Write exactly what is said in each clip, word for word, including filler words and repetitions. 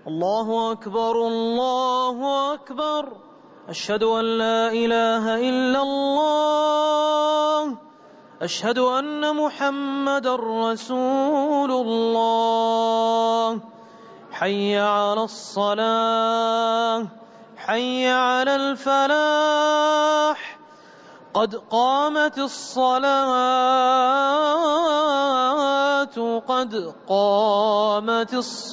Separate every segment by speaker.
Speaker 1: الله أكبر الله أكبر. أشهد أن لا إله إلا الله. أشهد أن محمدًا رسول الله. حي على الصلاة حي على الفلاح. قد قامت الصلاة قد قامت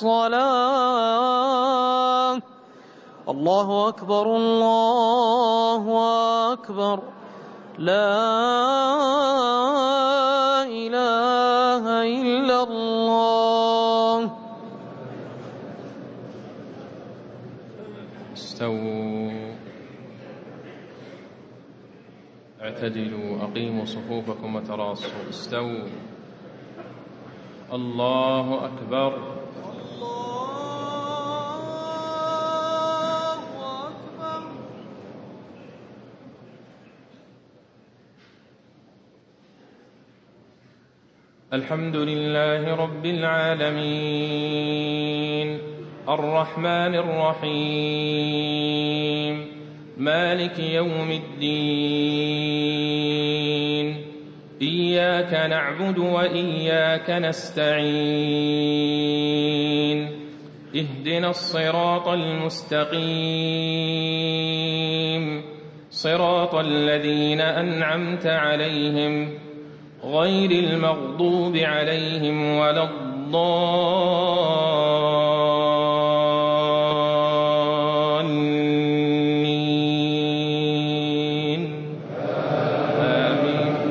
Speaker 1: الصلاة. الله أكبر الله أكبر. لا إله إلا الله.
Speaker 2: استووا، اعتدلوا، أقيموا صفوفكم وتراصوا. استووا. الله أكبر.
Speaker 1: الله أكبر.
Speaker 2: الحمد لله رب العالمين، الرحمن الرحيم، مالك يوم الدين. إياك نعبد وإياك نستعين. اهدنا الصراط المستقيم، صراط الذين أنعمت عليهم غير المغضوب عليهم ولا الضالين. آمين.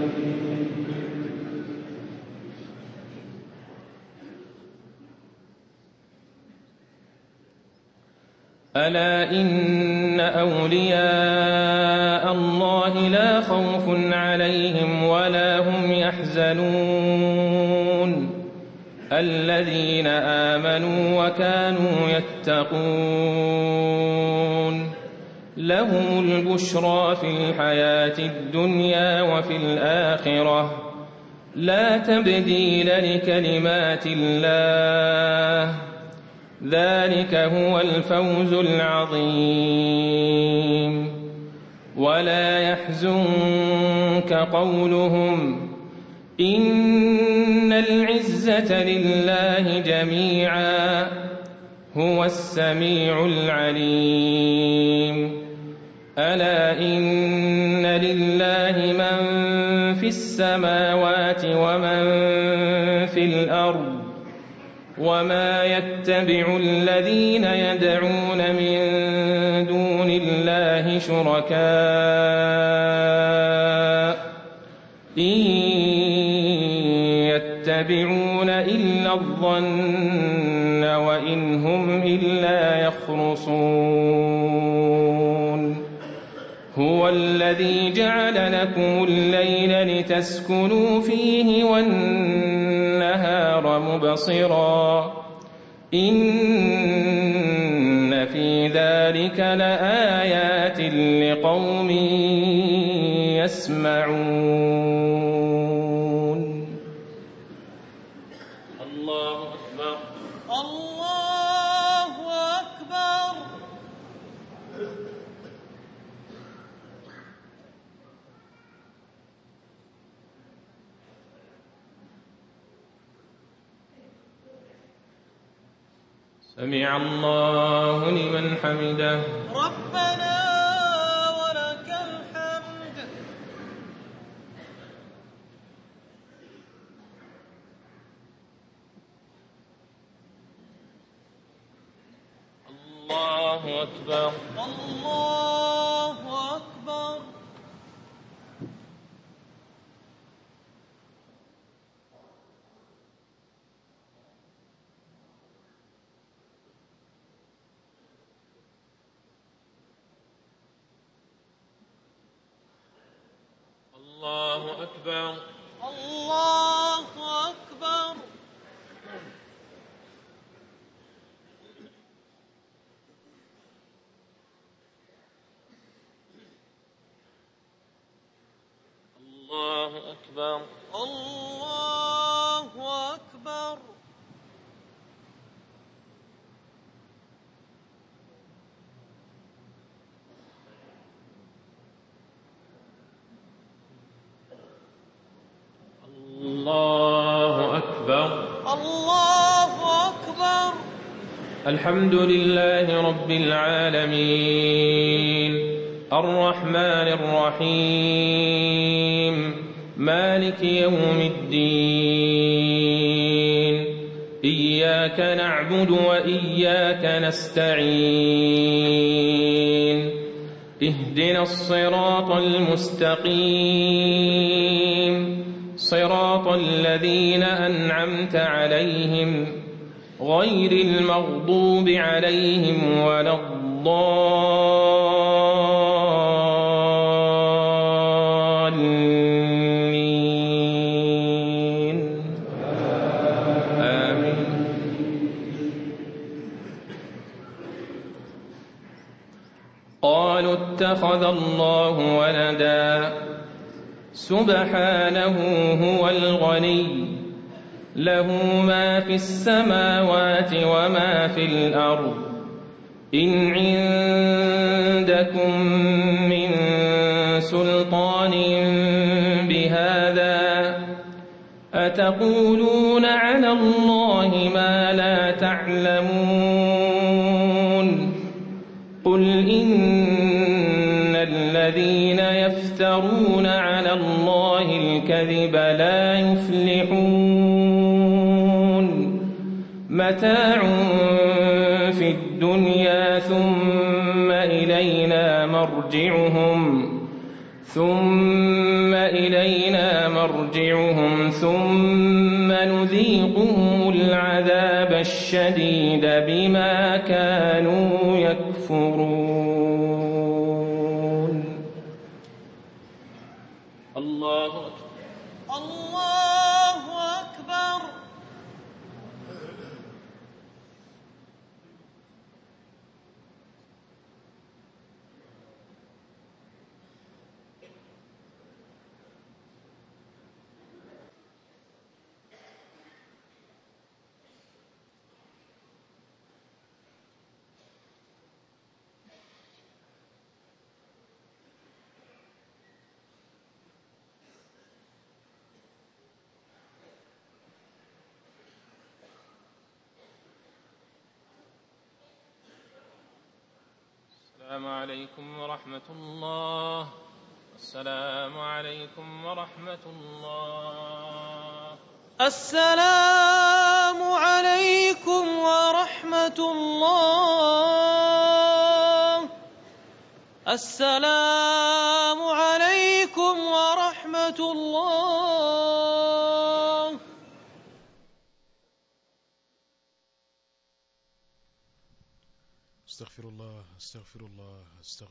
Speaker 2: ألا إن أولياء الله لا خوف عليهم ولا هم يحزنون. الذين آمنوا وكانوا يتقون لهم البشرى في الحياة الدنيا وفي الآخرة لا تبديل لكلمات الله. ذلك هو الفوز العظيم. ولا يحزنك قولهم إن العزة لله جميعا هو السميع العليم. ألا إن لله من في السماوات ومن في الأرض وما يتبع الذين يدعون من دون الله شركاء إن يتبعون إلا الظن وإن هم إلا يخرصون. هو الذي جعل لكم الليل لتسكنوا فيه والنهار مبصرا إن في ذلك لآيات لقوم يسمعون. الله أكبر.
Speaker 1: الله أكبر.
Speaker 2: سمع الله لمن حمده.
Speaker 1: ربنا ولك الحمد.
Speaker 2: الله أكبر.
Speaker 1: الله أكبر.
Speaker 2: الله أكبر.
Speaker 1: الله أكبر.
Speaker 2: الله أكبر.
Speaker 1: الله أكبر.
Speaker 2: الحمد لله رب العالمين الرحمن الرحيم مالك يوم الدين إياك نعبد وإياك نستعين اهدنا الصراط المستقيم صراط الذين أنعمت عليهم غير المغضوب عليهم ولا الضالين آمين. قالوا اتخذ الله ولدا سبحانه هو الغني له ما في السماوات وما في الأرض إن عندكم من سلطان بهذا أتقولون على الله ما لا تعلمون قل إن الذين يفترون على الله الكذب لا يفلحون متاع في الدنيا ثم إلينا مرجعهم ثم إلينا مرجعهم ثم نذيقهم العذاب الشديد بما كانوا يكفرون. الله أكبر.
Speaker 1: الله أكبر.
Speaker 2: السلام عليكم ورحمة الله. السلام عليكم ورحمة الله.
Speaker 1: السلام عليكم ورحمة الله. السلام عليكم ورحمة الله.
Speaker 3: استغفر الله استغفر الله استغفر